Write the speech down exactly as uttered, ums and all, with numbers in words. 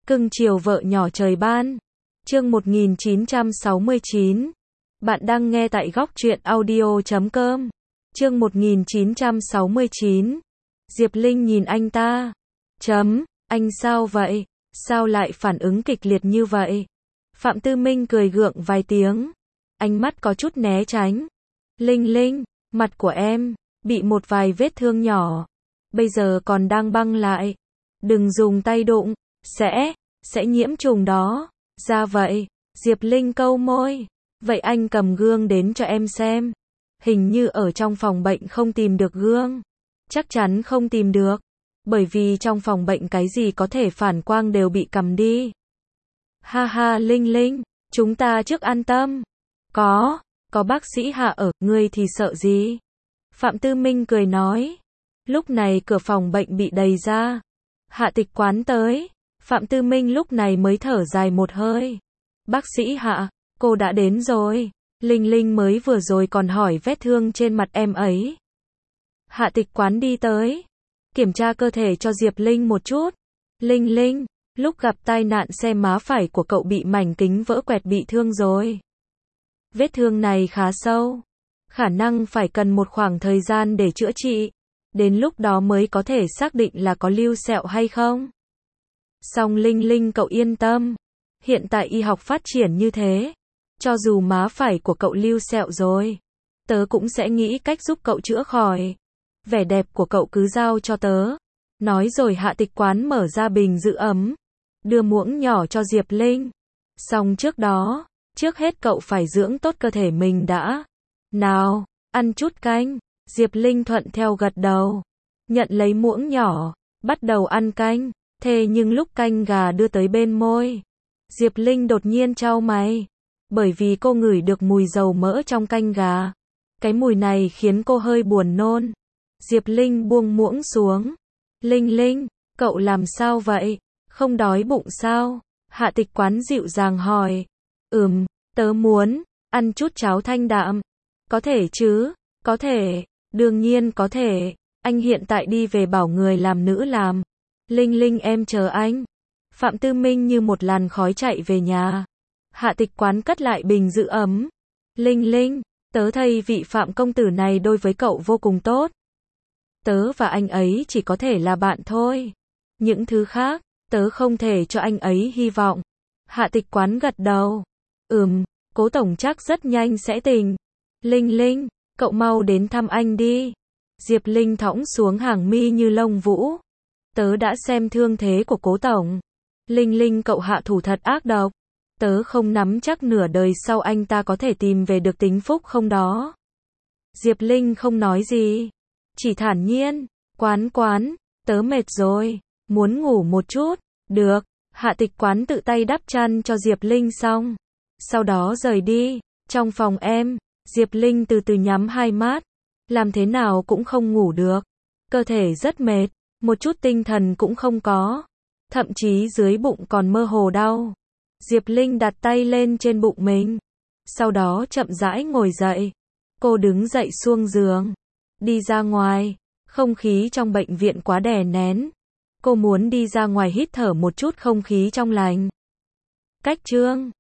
Cưng chiều vợ nhỏ trời ban. Chương một nghìn chín trăm sáu mươi chín. Bạn đang nghe tại góc truyện audio chấm com. Chương một nghìn chín trăm sáu mươi chín. Diệp Linh nhìn anh ta. Chấm, anh sao vậy? Sao lại phản ứng kịch liệt như vậy? Phạm Tư Minh cười gượng vài tiếng. Ánh mắt có chút né tránh. Linh Linh, mặt của em, bị một vài vết thương nhỏ. Bây giờ còn đang băng lại. Đừng dùng tay đụng, sẽ, sẽ nhiễm trùng đó. Ra vậy, Diệp Linh câu môi. Vậy anh cầm gương đến cho em xem. Hình như ở trong phòng bệnh không tìm được gương. Chắc chắn không tìm được. Bởi vì trong phòng bệnh cái gì có thể phản quang đều bị cầm đi. Ha ha Linh Linh, chúng ta trước an tâm. Có, có bác sĩ Hạ ở, ngươi thì sợ gì? Phạm Tư Minh cười nói. Lúc này cửa phòng bệnh bị đẩy ra. Hạ Tịch Quán tới. Phạm Tư Minh lúc này mới thở dài một hơi. Bác sĩ Hạ, cô đã đến rồi. Linh Linh mới vừa rồi còn hỏi vết thương trên mặt em ấy. Hạ Tịch Quán đi tới. Kiểm tra cơ thể cho Diệp Linh một chút. Linh Linh, lúc gặp tai nạn xe má phải của cậu bị mảnh kính vỡ quẹt bị thương rồi. Vết thương này khá sâu. Khả năng phải cần một khoảng thời gian để chữa trị. Đến lúc đó mới có thể xác định là có lưu sẹo hay không. Song Linh Linh cậu yên tâm. Hiện tại y học phát triển như thế. Cho dù má phải của cậu lưu sẹo rồi, tớ cũng sẽ nghĩ cách giúp cậu chữa khỏi. Vẻ đẹp của cậu cứ giao cho tớ. Nói rồi Hạ Tịch Quán mở ra bình giữ ấm. Đưa muỗng nhỏ cho Diệp Linh. Xong trước đó, trước hết cậu phải dưỡng tốt cơ thể mình đã. Nào, ăn chút canh. Diệp Linh thuận theo gật đầu. Nhận lấy muỗng nhỏ, bắt đầu ăn canh. Thế nhưng lúc canh gà đưa tới bên môi, Diệp Linh đột nhiên chau mày. Bởi vì cô ngửi được mùi dầu mỡ trong canh gà. Cái mùi này khiến cô hơi buồn nôn. Diệp Linh buông muỗng xuống. Linh Linh, cậu làm sao vậy? Không đói bụng sao? Hạ Tịch Quán dịu dàng hỏi. Ừm, tớ muốn ăn chút cháo thanh đạm. Có thể chứ? Có thể. Đương nhiên có thể. Anh hiện tại đi về bảo người làm nữ làm. Linh Linh em chờ anh. Phạm Tư Minh như một làn khói chạy về nhà. Hạ Tịch Quán cất lại bình giữ ấm. Linh Linh, tớ thấy vị Phạm công tử này đối với cậu vô cùng tốt. Tớ và anh ấy chỉ có thể là bạn thôi. Những thứ khác, tớ không thể cho anh ấy hy vọng. Hạ Tịch Quán gật đầu. Ừm, Cố tổng chắc rất nhanh sẽ tỉnh. Linh Linh, cậu mau đến thăm anh đi. Diệp Linh thõng xuống hàng mi như lông vũ. Tớ đã xem thương thế của Cố tổng. Linh Linh cậu hạ thủ thật ác độc. Tớ không nắm chắc nửa đời sau anh ta có thể tìm về được tính phúc không đó. Diệp Linh không nói gì. Chỉ thản nhiên. Quán quán, tớ mệt rồi. Muốn ngủ một chút. Được. Hạ Tịch Quán tự tay đắp chăn cho Diệp Linh xong. Sau đó rời đi. Trong phòng em, Diệp Linh từ từ nhắm hai mắt. Làm thế nào cũng không ngủ được. Cơ thể rất mệt. Một chút tinh thần cũng không có. Thậm chí dưới bụng còn mơ hồ đau. Diệp Linh đặt tay lên trên bụng mình. Sau đó chậm rãi ngồi dậy. Cô đứng dậy xuống giường. Đi ra ngoài. Không khí trong bệnh viện quá đè nén. Cô muốn đi ra ngoài hít thở một chút không khí trong lành. Cách chương